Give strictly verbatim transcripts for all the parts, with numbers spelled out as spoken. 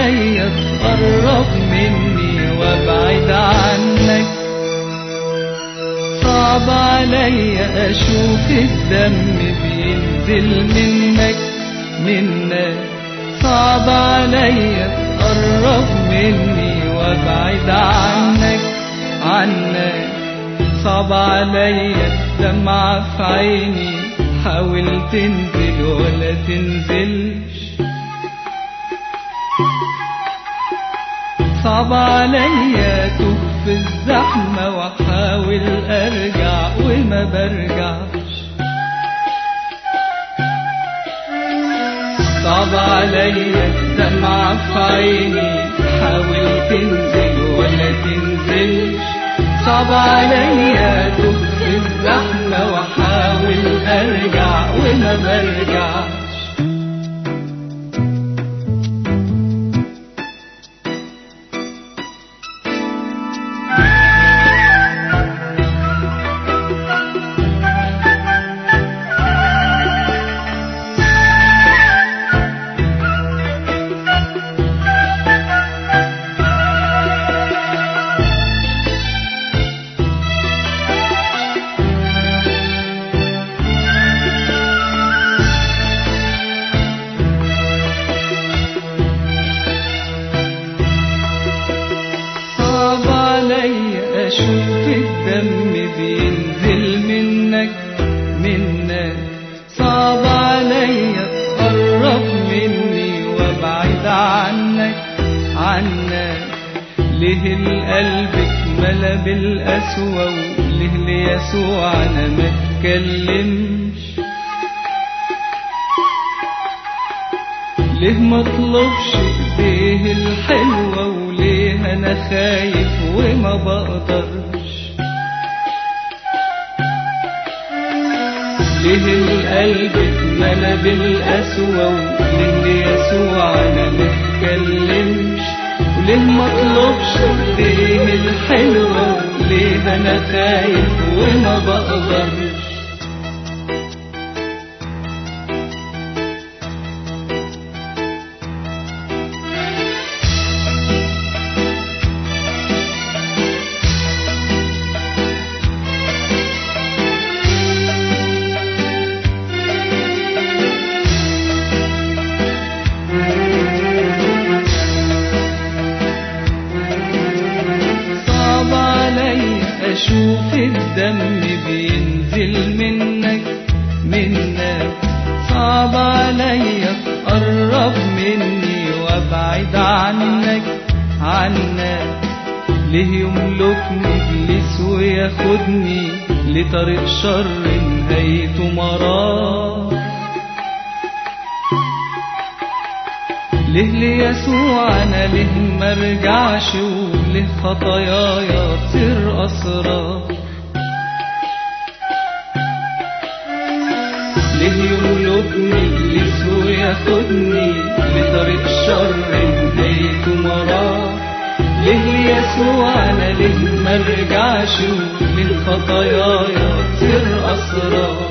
عليا تقرب مني وابعد عنك، صعب عليا اشوف الدم بينزل منك منك، صعب عليا تقرب مني وابعد عنك عنك، صعب عليا الدمعة في عيني حاول تنزل ولا تنزلش، صعب عليا تخفي الزحمة واحاول ارجع وما برجعش، صعب عليا الدمعة في عيني حاول تنزل ولا تنزلش، صعب عليا تخفي الزحمة واحاول ارجع وما برجعش. أشوف الدم بينزل منك منك، صعب عليا تقرب مني وابعد عنك عنك، ليه القلب اتملى بالقسوة وليه ليسوع أنا ما اتكلمش، ليه مطلبش ايديه الحلوة وليه انا خايف وما بقدرش، ليه القلب اتملى بالقسوة وليه ليسوع انا متكلمش، وليه مطلبش ايديه الحلوة وليه انا خايف وما بقدرش. أشوف الدم بينزل منك منك، صعب عليا تقرب مني وابعد عنك عنك، ليه يملكني إبليس وياخدني لطريق شر نهايته مرار، ليه ليسوع أنا ليه مرجعش وليه خطاياي تصير أسرار، ليه يملكني إبليس وياخدني لطريق الشر نهايته مرار، ليه ليسوع أنا ليه مرجعش وليه خطاياي تصير أسرار.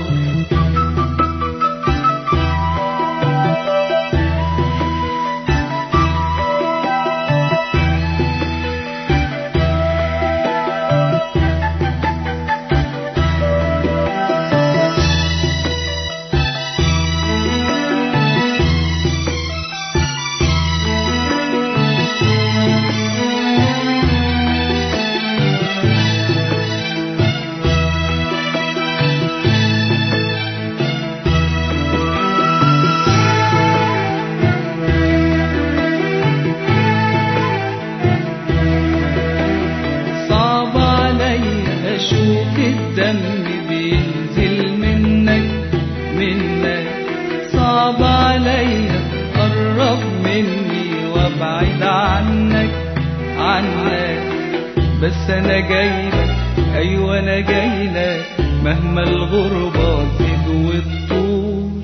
أشوف الدم بينزل منك منك، صعب عليا تقرب مني وابعد عنك عنك، بس أنا جايلك أيوة أنا جايلك مهما الغربة تزيد وتطول،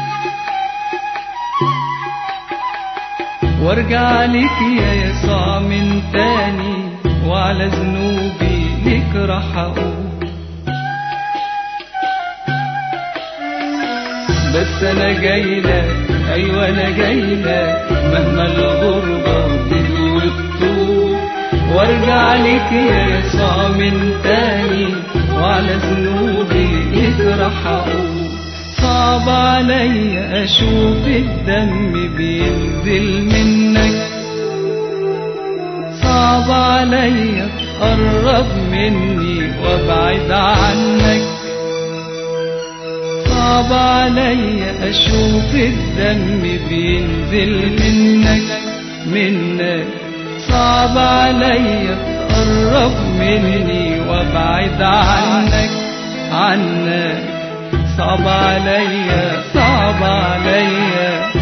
وارجع لك يا يسوع من تاني وعلى ذنوبي ليك راح اقول، بس انا جايلك ايوه انا جايلك مهما الغربة وارجع لك يا يسوع من تاني، وعلى ذنوبي لك راح اقول. صعب عليا اشوف الدم بينزل منك، صعب عليا تقرب مني وابعد عنك، صعب عليا اشوف الدم بينزل منك منك، صعب عليا تقرب مني وابعد عنك عنك، صعب عليا صعب عليا